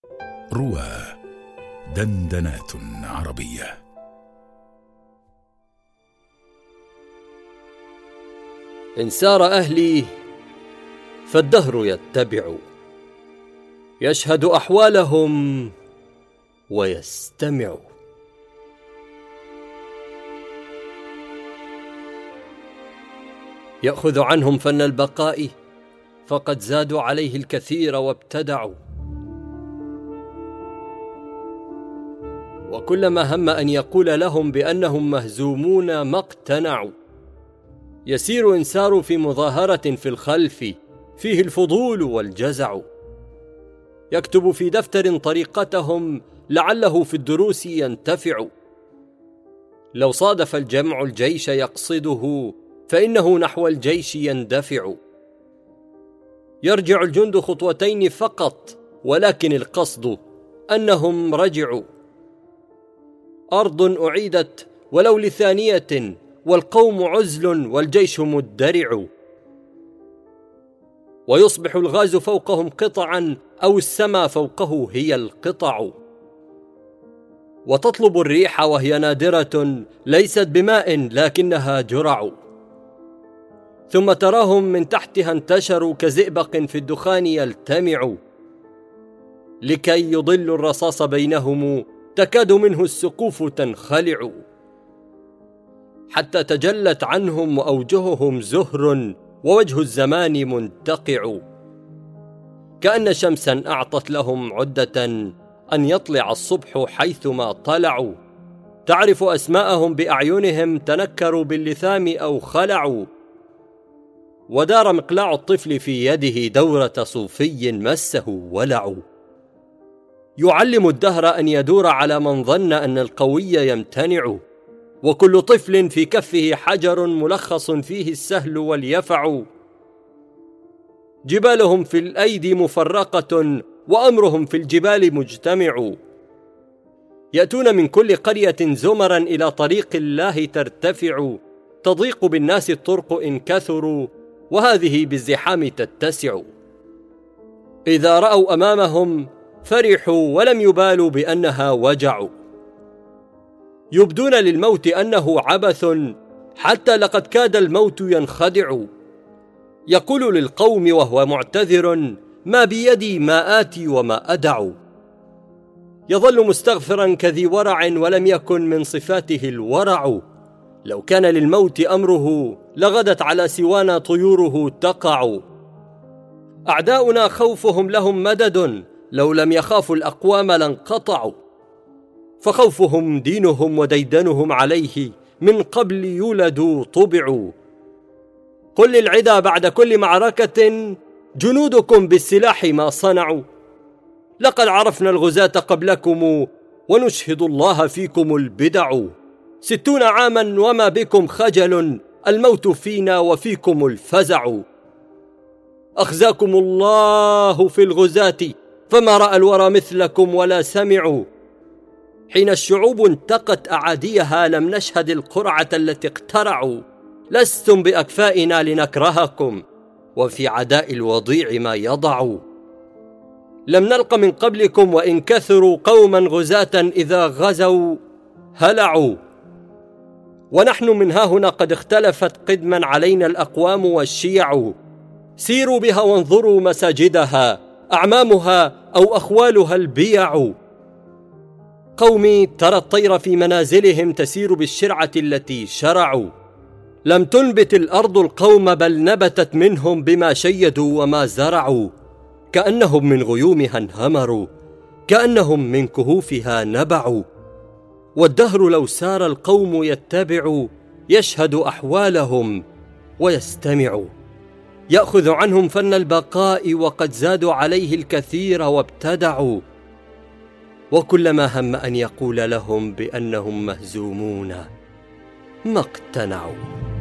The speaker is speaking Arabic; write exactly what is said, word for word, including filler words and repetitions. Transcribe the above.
روى دندنات عربية. إن سار أهلي فالدهر يتبع، يشهد أحوالهم ويستمع. يأخذ عنهم فن البقاء فقد زادوا عليه الكثير وابتدعوا، وكلما هم أن يقول لهم بأنهم مهزومون ما اقتنعوا. يسير إن ساروا في مظاهرة في الخلف فيه الفضول والجزع، يكتب في دفتر طريقتهم لعله في الدروس ينتفع. لو صادف الجمع الجيش يقصده فإنه نحو الجيش يندفع. يرجع الجند خطوتين فقط ولكن القصد أنهم رجعوا. أرض أعيدت ولو لثانية والقوم عزل والجيش مدرع. ويصبح الغاز فوقهم قطعا أو السما فوقه هي القطع. وتطلب الريح وهي نادرة ليست بماء لكنها جرع. ثم تراهم من تحتها انتشروا كزئبق في الدخان يلتمع. لكي يضلوا الرصاص بينهم تكاد منه السقوف تنخلع. حتى تجلت عنهم وأوجههم زهر ووجه الزمان منتقع. كأن شمسا أعطت لهم عدة أن يطلع الصبح حيثما طلعوا. تعرف أسماءهم بأعينهم تنكروا باللثام أو خلعوا. ودار مقلاع الطفل في يده دورة صوفي مسه ولع. يعلم الدهر أن يدور على من ظن أن القوي يمتنع. وكل طفل في كفه حجر ملخص فيه السهل واليفع. جبالهم في الأيدي مفرقة وأمرهم في الجبال مجتمع. يأتون من كل قرية زمرا إلى طريق الله ترتفع. تضيق بالناس الطرق إن كثروا وهذه بالزحام تتسع. إذا رأوا أمامهم فرحوا ولم يبالوا بأنها وجع. يبدون للموت أنه عبث حتى لقد كاد الموت ينخدع. يقول للقوم وهو معتذر ما بيدي ما آتي وما أدع. يظل مستغفرا كذي ورع ولم يكن من صفاته الورع. لو كان للموت أمره لغدت على سوانا طيوره تقع. أعداؤنا خوفهم لهم مدد لو لم يخافوا الأقوام لانقطعوا. فخوفهم دينهم وديدنهم عليه من قبل يولدوا طبعوا. قل للعدا بعد كل معركة جنودكم بالسلاح ما صنعوا. لقد عرفنا الغزاة قبلكم ونشهد الله فيكم البدع. ستون عاما وما بكم خجل الموت فينا وفيكم الفزع. أخزاكم الله في الغزاة فما رأى الورى مثلكم ولا سمعوا. حين الشعوب انتقت أعاديها لم نشهد القرعة التي اقترعوا. لستم بأكفائنا لنكرهكم وفي عداء الوضيع ما يضع. لم نلق من قبلكم وإن كثروا قوما غزاة إذا غزوا هلعوا. ونحن من هاهنا قد اختلفت قدما علينا الأقوام والشيع. سيروا بها وانظروا مساجدها أعمامها أو أخوالها البيع. قومي ترى الطير في منازلهم تسير بالشرعة التي شرعوا. لم تنبت الأرض القوم بل نبتت منهم بما شيدوا وما زرعوا. كأنهم من غيومها انهمروا كأنهم من كهوفها نبعوا. والدهر لو سار القوم يتبع يشهد أحوالهم ويستمع. يأخذ عنهم فن البقاء وقد زادوا عليه الكثير وابتدعوا. وكلما هم أن يقول لهم بأنهم مهزومون ما اقتنعوا.